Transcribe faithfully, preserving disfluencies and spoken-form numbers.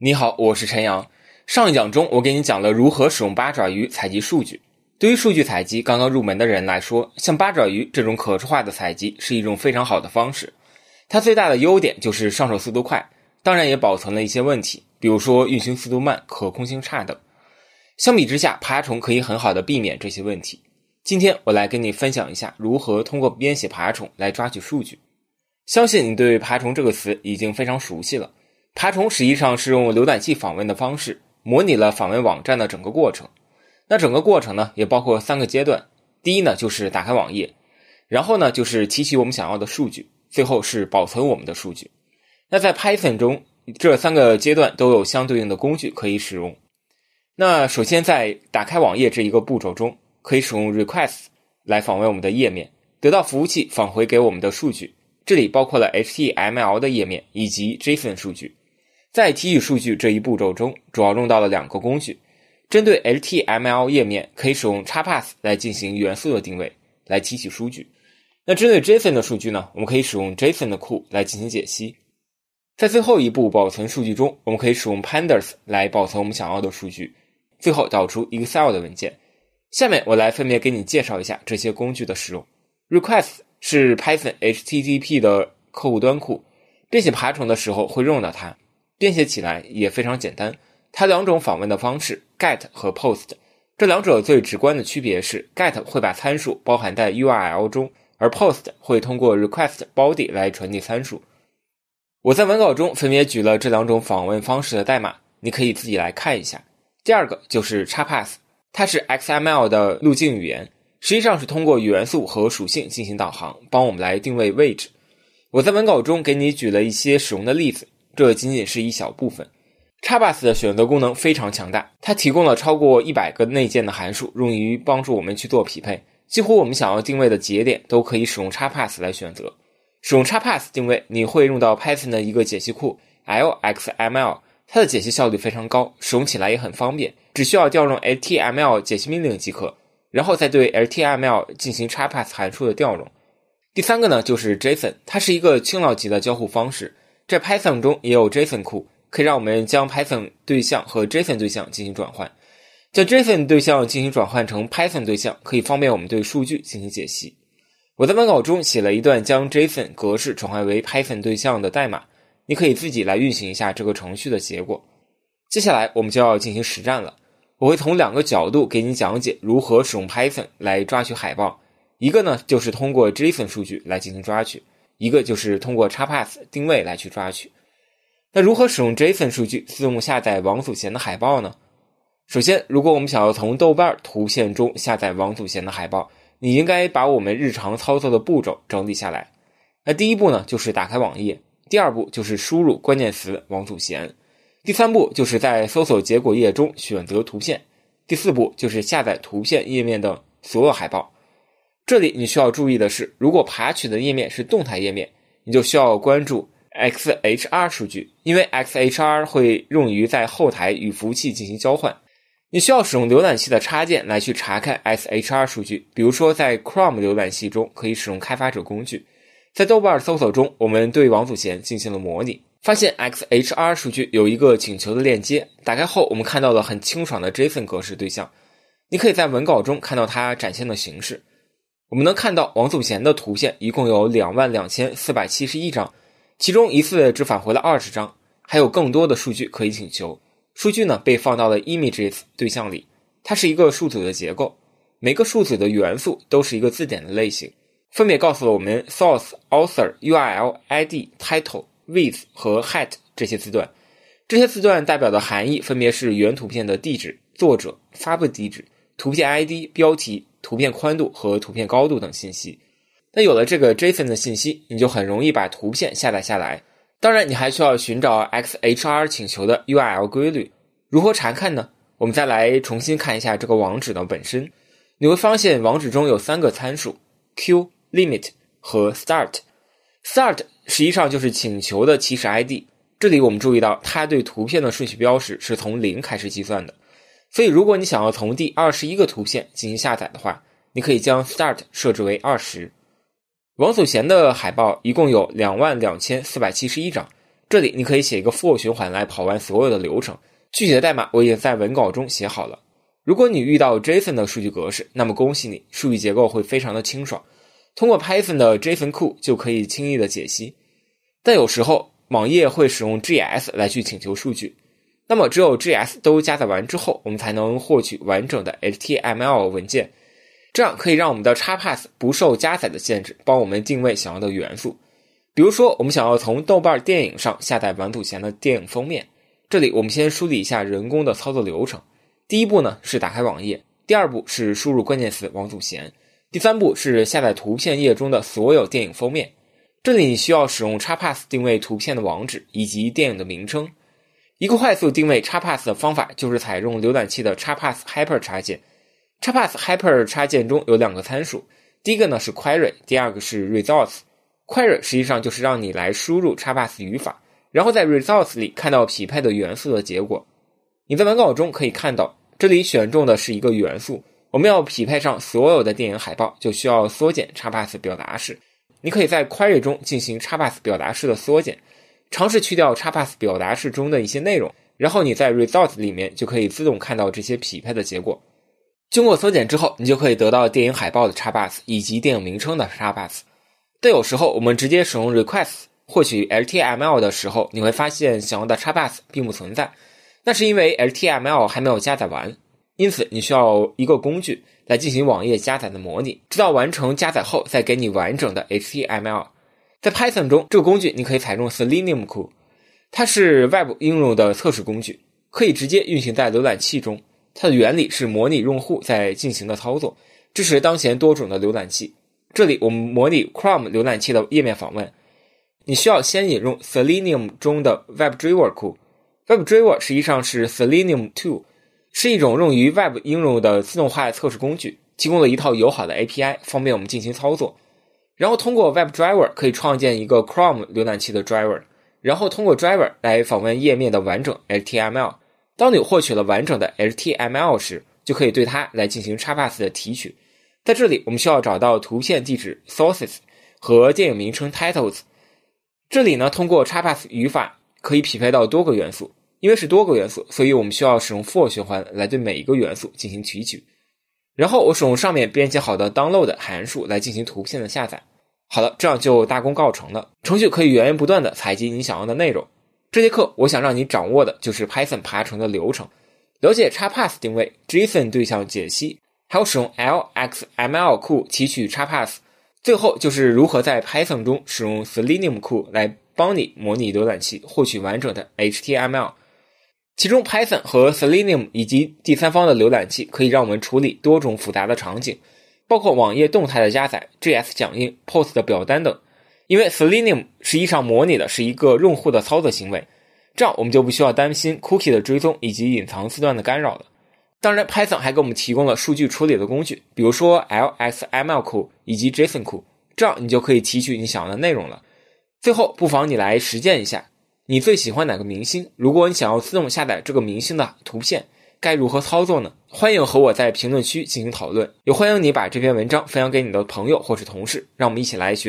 你好，我是陈阳。上一讲中，我给你讲了如何使用八爪鱼采集数据。对于数据采集刚刚入门的人来说，像八爪鱼这种可视化的采集是一种非常好的方式。它最大的优点就是上手速度快，当然也保存了一些问题，比如说运行速度慢、可控性差等。相比之下，爬虫可以很好的避免这些问题。今天我来跟你分享一下如何通过编写爬虫来抓取数据。相信你对爬虫这个词已经非常熟悉了。爬虫实际上是用浏览器访问的方式，模拟了访问网站的整个过程。那整个过程呢，也包括三个阶段。第一呢，就是打开网页，然后呢，就是提取我们想要的数据，最后是保存我们的数据。那在 Python 中，这三个阶段都有相对应的工具可以使用。那首先在打开网页这一个步骤中，可以使用 request 来访问我们的页面，得到服务器返回给我们的数据，这里包括了 H T M L 的页面以及 JSON 数据。在提取数据这一步骤中，主要用到了两个工具。针对 H T M L 页面，可以使用 XPath 来进行元素的定位，来提取数据。那针对 JSON 的数据呢，我们可以使用 JSON 的库来进行解析。在最后一步保存数据中，我们可以使用 Pandas 来保存我们想要的数据，最后导出 Excel 的文件。下面我来分别给你介绍一下这些工具的使用。Request 是 Python H T T P 的客户端库，编写爬虫的时候会用到它。编写起来也非常简单，它两种访问的方式 get 和 post， 这两者最直观的区别是 get 会把参数包含在 U R L 中，而 post 会通过 request body 来传递参数。我在文稿中分别举了这两种访问方式的代码，你可以自己来看一下。第二个就是 XPath， 它是 X M L 的路径语言，实际上是通过元素和属性进行导航，帮我们来定位位置。我在文稿中给你举了一些使用的例子，这仅仅是一小部分。XPath 的选择功能非常强大，它提供了超过一百个内建的函数，用于帮助我们去做匹配。几乎我们想要定位的节点都可以使用 XPath 来选择。使用 XPath 定位，你会用到 Python 的一个解析库 L X M L， 它的解析效率非常高，使用起来也很方便，只需要调用 H T M L 解析命令即可，然后再对 H T M L 进行 XPath 函数的调用。第三个呢，就是 JSON， 它是一个轻量级的交互方式。在 Python 中也有 JSON 库，可以让我们将 Python 对象和 JSON 对象进行转换。将 JSON 对象进行转换成 Python 对象，可以方便我们对数据进行解析。我在文稿中写了一段将 JSON 格式转换为 Python 对象的代码，你可以自己来运行一下这个程序的结果。接下来我们就要进行实战了，我会从两个角度给你讲解如何使用 Python 来抓取海报。一个呢，就是通过 JSON 数据来进行抓取，一个就是通过 XPath 定位来去抓取。那如何使用 JSON 数据自动下载王祖贤的海报呢？首先，如果我们想要从豆瓣图片中下载王祖贤的海报，你应该把我们日常操作的步骤整理下来。那第一步呢，就是打开网页；第二步就是输入关键词王祖贤；第三步就是在搜索结果页中选择图片；第四步就是下载图片页面的所有海报。这里你需要注意的是，如果爬取的页面是动态页面，你就需要关注 X H R 数据，因为 X H R 会用于在后台与服务器进行交换。你需要使用浏览器的插件来去查看 X H R 数据，比如说在 Chrome 浏览器中可以使用开发者工具。在豆瓣搜索中，我们对王祖贤进行了模拟，发现 X H R 数据有一个请求的链接，打开后我们看到了很清爽的 JSON 格式对象。你可以在文稿中看到它展现的形式。我们能看到王祖贤的图片一共有两万两千四百七十一张，其中一次只返回了二十张，还有更多的数据可以请求。数据呢被放到了 images 对象里，它是一个数组的结构，每个数组的元素都是一个字典的类型，分别告诉了我们 source、author、U R L、I D、title、with 和height 这些字段。这些字段代表的含义分别是原图片的地址、作者、发布地址、图片 I D、标题、图片宽度和图片高度等信息。那有了这个 JSON 的信息，你就很容易把图片下载下来。当然你还需要寻找 X H R 请求的 U R L 规律。如何查看呢？我们再来重新看一下这个网址的本身。你会发现网址中有三个参数 Q、Limit 和 Start。Start 实际上就是请求的起始 I D， 这里我们注意到它对图片的顺序标识是从零开始计算的。所以如果你想要从第二十一个图片进行下载的话，你可以将 Start 设置为二十。王祖贤的海报一共有两万两千四百七十一张， 这里你可以写一个 for 循环来跑完所有的流程，具体的代码我也在文稿中写好了。如果你遇到 JSON 的数据格式，那么恭喜你，数据结构会非常的清爽，通过 Python 的 JSON 库就可以轻易的解析。但有时候网页会使用 J S 来去请求数据，那么只有 J S 都加载完之后，我们才能获取完整的 H T M L 文件，这样可以让我们的 X Path 不受加载的限制，帮我们定位想要的元素。比如说我们想要从豆瓣电影上下载王祖贤的电影封面，这里我们先梳理一下人工的操作流程。第一步呢是打开网页，第二步是输入关键词王祖贤，第三步是下载图片页中的所有电影封面。这里你需要使用 X Path 定位图片的网址以及电影的名称。一个快速定位 X Path 的方法就是采用浏览器的 X Path Hyper 插件。X Path Hyper 插件中有两个参数，第一个呢是 Query， 第二个是 Results。Query 实际上就是让你来输入 X Path 语法，然后在 Results 里看到匹配的元素的结果。你在文稿中可以看到，这里选中的是一个元素，我们要匹配上所有的电影海报，就需要缩减 X Path 表达式。你可以在 Query 中进行 X Path 表达式的缩减，尝试去掉 X Path 表达式中的一些内容，然后你在 Results 里面就可以自动看到这些匹配的结果。经过缩减之后，你就可以得到电影海报的 X Path 以及电影名称的 X Path。但有时候我们直接使用 Request 获取 H T M L 的时候，你会发现想要的 X Path 并不存在，那是因为 H T M L 还没有加载完，因此你需要一个工具来进行网页加载的模拟，直到完成加载后再给你完整的 H T M L。 在 Python 中，这个工具你可以采用 Selenium 库，它是 Web 应用的测试工具，可以直接运行在浏览器中。它的原理是模拟用户在进行的操作，支持当前多种的浏览器。这里我们模拟 Chrome 浏览器的页面访问，你需要先引入 Selenium 中的 WebDriver 库。 WebDriver 实际上是 Selenium 二， 是一种用于 Web 应用的自动化测试工具，提供了一套友好的 A P I， 方便我们进行操作。然后通过 WebDriver 可以创建一个 Chrome 浏览器的 Driver， 然后通过 Driver 来访问页面的完整 H T M L。 当你获取了完整的 H T M L 时，就可以对它来进行 X Path 的提取。在这里我们需要找到图片地址 sources 和电影名称 titles。 这里呢通过 X Path 语法可以匹配到多个元素，因为是多个元素，所以我们需要使用 for 循环来对每一个元素进行提取。然后我使用上面编辑好的 download 函数来进行图片的下载。好了，这样就大功告成了，程序可以源源不断的采集你想要的内容。这节课我想让你掌握的就是 Python 爬虫的流程，了解 X Path 定位、JSON 对象解析，还有使用 L X M L 库提取 X Path， 最后就是如何在 Python 中使用 Selenium 库来帮你模拟浏览器获取完整的 H T M L。 其中 Python 和 Selenium 以及第三方的浏览器可以让我们处理多种复杂的场景，包括网页动态的加载、J S 响应、Post 的表单等。因为 Selenium 实际上模拟的是一个用户的操作行为，这样我们就不需要担心 cookie 的追踪以及隐藏字段的干扰了。当然 Python 还给我们提供了数据处理的工具，比如说 L X M L 库以及 JSON 库，这样你就可以提取你想要的内容了。最后不妨你来实践一下，你最喜欢哪个明星？如果你想要自动下载这个明星的图片，该如何操作呢？欢迎和我在评论区进行讨论，也欢迎你把这篇文章分享给你的朋友或是同事，让我们一起来学